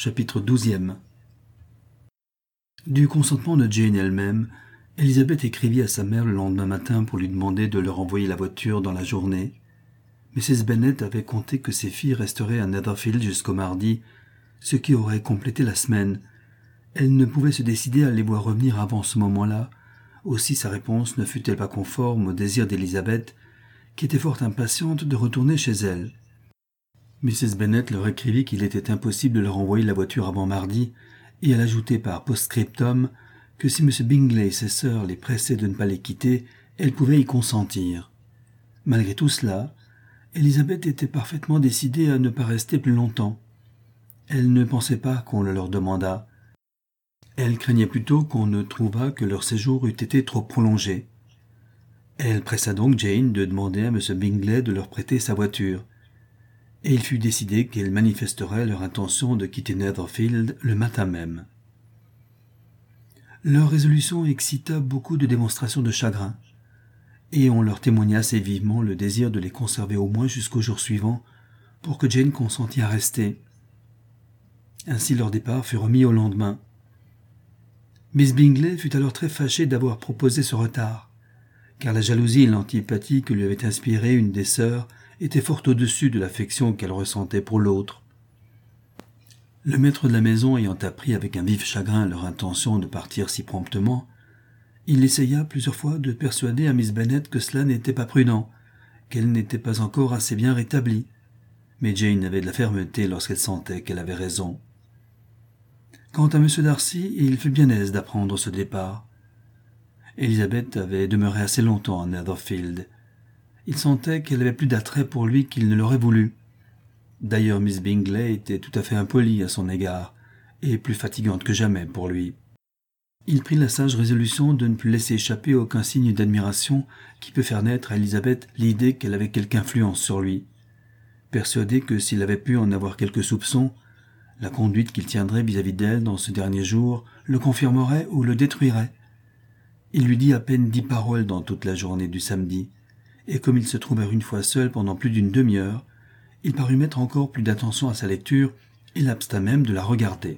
Chapitre 12. Du consentement de Jane elle-même, Elizabeth écrivit à sa mère le lendemain matin pour lui demander de leur envoyer la voiture dans la journée. Mrs. Bennet avait compté que ses filles resteraient à Netherfield jusqu'au mardi, ce qui aurait complété la semaine. Elle ne pouvait se décider à les voir revenir avant ce moment-là, aussi sa réponse ne fut-elle pas conforme au désir d'Elizabeth, qui était fort impatiente de retourner chez elle. Mrs. Bennet leur écrivit qu'il était impossible de leur envoyer la voiture avant mardi, et elle ajoutait par post-scriptum que si M. Bingley et ses sœurs les pressaient de ne pas les quitter, elle pouvait y consentir. Malgré tout cela, Elizabeth était parfaitement décidée à ne pas rester plus longtemps. Elle ne pensait pas qu'on le leur demandât. Elle craignait plutôt qu'on ne trouvât que leur séjour eût été trop prolongé. Elle pressa donc Jane de demander à M. Bingley de leur prêter sa voiture, et il fut décidé qu'elle manifesterait leur intention de quitter Netherfield le matin même. Leur résolution excita beaucoup de démonstrations de chagrin, et on leur témoigna assez vivement le désir de les conserver au moins jusqu'au jour suivant, pour que Jane consentît à rester. Ainsi leur départ fut remis au lendemain. Miss Bingley fut alors très fâchée d'avoir proposé ce retard, car la jalousie et l'antipathie que lui avait inspirée une des sœurs étaient fort au-dessus de l'affection qu'elle ressentait pour l'autre. Le maître de la maison ayant appris avec un vif chagrin leur intention de partir si promptement, il essaya plusieurs fois de persuader à Miss Bennet que cela n'était pas prudent, qu'elle n'était pas encore assez bien rétablie, mais Jane avait de la fermeté lorsqu'elle sentait qu'elle avait raison. Quant à M. Darcy, il fut bien aise d'apprendre ce départ. Elizabeth avait demeuré assez longtemps à Netherfield. Il sentait qu'elle avait plus d'attrait pour lui qu'il ne l'aurait voulu. D'ailleurs, Miss Bingley était tout à fait impolie à son égard, et plus fatigante que jamais pour lui. Il prit la sage résolution de ne plus laisser échapper aucun signe d'admiration qui peut faire naître à Elizabeth l'idée qu'elle avait quelque influence sur lui. Persuadé que s'il avait pu en avoir quelques soupçons, la conduite qu'il tiendrait vis-à-vis d'elle dans ce dernier jour le confirmerait ou le détruirait. Il lui dit à peine 10 paroles dans toute la journée du samedi, et comme ils se trouvèrent une fois seuls pendant plus d'une demi-heure, il parut mettre encore plus d'attention à sa lecture et l'absta même de la regarder.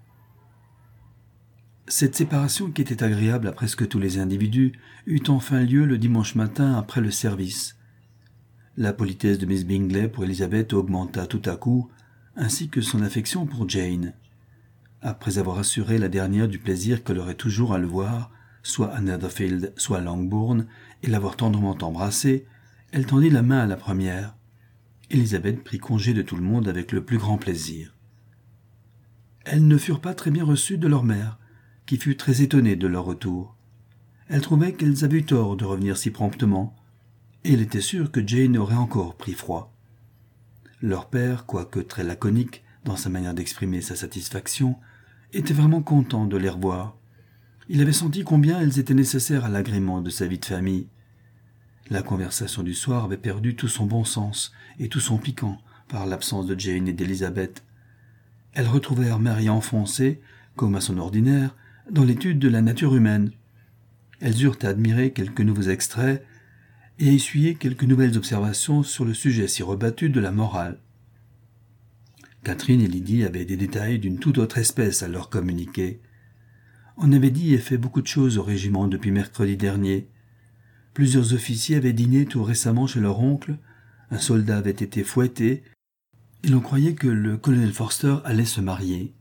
Cette séparation, qui était agréable à presque tous les individus, eut enfin lieu le dimanche matin après le service. La politesse de Miss Bingley pour Elizabeth augmenta tout à coup, ainsi que son affection pour Jane. Après avoir assuré la dernière du plaisir qu'elle aurait toujours à le voir, soit à Netherfield, soit à Longbourn, et l'avoir tendrement embrassée, elle tendit la main à la première. Elizabeth prit congé de tout le monde avec le plus grand plaisir. Elles ne furent pas très bien reçues de leur mère, qui fut très étonnée de leur retour. Elle trouvait qu'elles avaient eu tort de revenir si promptement, et elle était sûre que Jane aurait encore pris froid. Leur père, quoique très laconique dans sa manière d'exprimer sa satisfaction, était vraiment content de les revoir. Il avait senti combien elles étaient nécessaires à l'agrément de sa vie de famille. La conversation du soir avait perdu tout son bon sens et tout son piquant par l'absence de Jane et d'Elizabeth. Elles retrouvèrent Mary enfoncée, comme à son ordinaire, dans l'étude de la nature humaine. Elles eurent à admirer quelques nouveaux extraits et à essuyer quelques nouvelles observations sur le sujet si rebattu de la morale. Catherine et Lydie avaient des détails d'une toute autre espèce à leur communiquer. On avait dit et fait beaucoup de choses au régiment depuis mercredi dernier. Plusieurs officiers avaient dîné tout récemment chez leur oncle, un soldat avait été fouetté, et l'on croyait que le colonel Forster allait se marier.